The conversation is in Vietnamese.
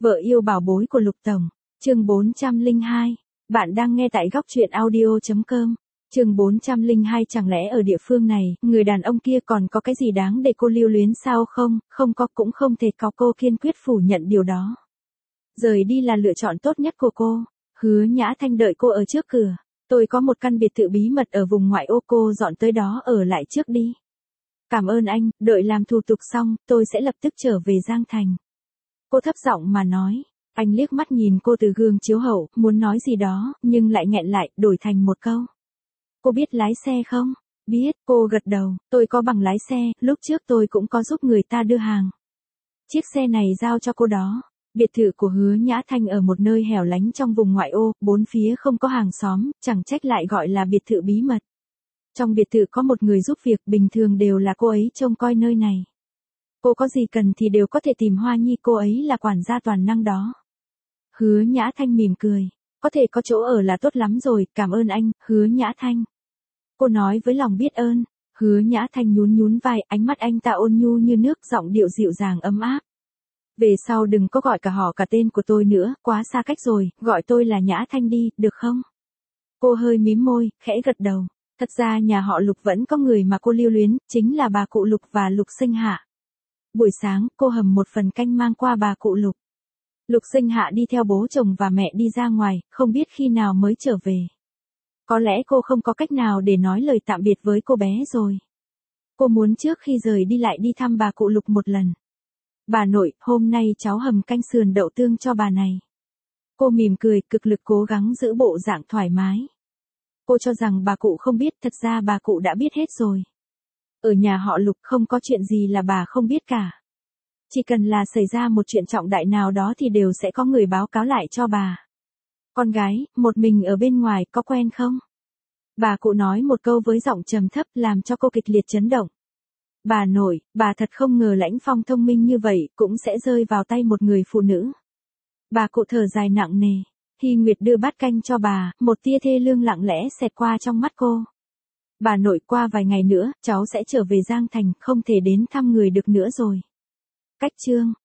Vợ yêu bảo bối của Lục Tổng, chương 402. Bạn đang nghe tại góc truyện audio.com. Chương 402. Chẳng lẽ ở địa phương này, người đàn ông kia còn có cái gì đáng để cô lưu luyến sao không? Không có cũng không thể có, cô kiên quyết phủ nhận điều đó. Rời đi là lựa chọn tốt nhất của cô. Hứa Nhã Thanh đợi cô ở trước cửa. Tôi có một căn biệt thự bí mật ở vùng ngoại ô, cô dọn tới đó ở lại trước đi. Cảm ơn anh, đợi làm thủ tục xong, tôi sẽ lập tức trở về Giang Thành. Cô thấp giọng mà nói. Anh liếc mắt nhìn cô từ gương chiếu hậu, muốn nói gì đó, nhưng lại nghẹn lại, đổi thành một câu. Cô biết lái xe không? Biết, cô gật đầu, tôi có bằng lái xe, lúc trước tôi cũng có giúp người ta đưa hàng. Chiếc xe này giao cho cô đó. Biệt thự của Hứa Nhã Thanh ở một nơi hẻo lánh trong vùng ngoại ô, bốn phía không có hàng xóm, chẳng trách lại gọi là biệt thự bí mật. Trong biệt thự có một người giúp việc, bình thường đều là cô ấy trông coi nơi này. Cô có gì cần thì đều có thể tìm Hoa Nhi, cô ấy là quản gia toàn năng đó. Hứa Nhã Thanh mỉm cười. Có thể có chỗ ở là tốt lắm rồi, cảm ơn anh, Hứa Nhã Thanh. Cô nói với lòng biết ơn. Hứa Nhã Thanh nhún nhún vai, ánh mắt anh ta ôn nhu như nước, giọng điệu dịu dàng ấm áp. Về sau đừng có gọi cả họ cả tên của tôi nữa, quá xa cách rồi, gọi tôi là Nhã Thanh đi, được không? Cô hơi mím môi, khẽ gật đầu. Thật ra nhà họ Lục vẫn có người mà cô lưu luyến, chính là bà cụ Lục và Lục Sinh Hạ. Buổi sáng, cô hầm một phần canh mang qua bà cụ Lục. Lục Sinh Hạ đi theo bố chồng và mẹ đi ra ngoài, không biết khi nào mới trở về. Có lẽ cô không có cách nào để nói lời tạm biệt với cô bé rồi. Cô muốn trước khi rời đi lại đi thăm bà cụ Lục một lần. Bà nội, hôm nay cháu hầm canh sườn đậu tương cho bà này. Cô mỉm cười, cực lực cố gắng giữ bộ dạng thoải mái. Cô cho rằng bà cụ không biết, thật ra bà cụ đã biết hết rồi. Ở nhà họ Lục không có chuyện gì là bà không biết cả. Chỉ cần là xảy ra một chuyện trọng đại nào đó thì đều sẽ có người báo cáo lại cho bà. Con gái, một mình ở bên ngoài có quen không? Bà cụ nói một câu với giọng trầm thấp làm cho cô kịch liệt chấn động. Bà nội, bà thật không ngờ Lãnh Phong thông minh như vậy cũng sẽ rơi vào tay một người phụ nữ. Bà cụ thở dài nặng nề. Hy Nguyệt đưa bát canh cho bà, một tia thê lương lặng lẽ xẹt qua trong mắt cô. Bà nội, qua vài ngày nữa, cháu sẽ trở về Giang Thành, không thể đến thăm người được nữa rồi. Cách chương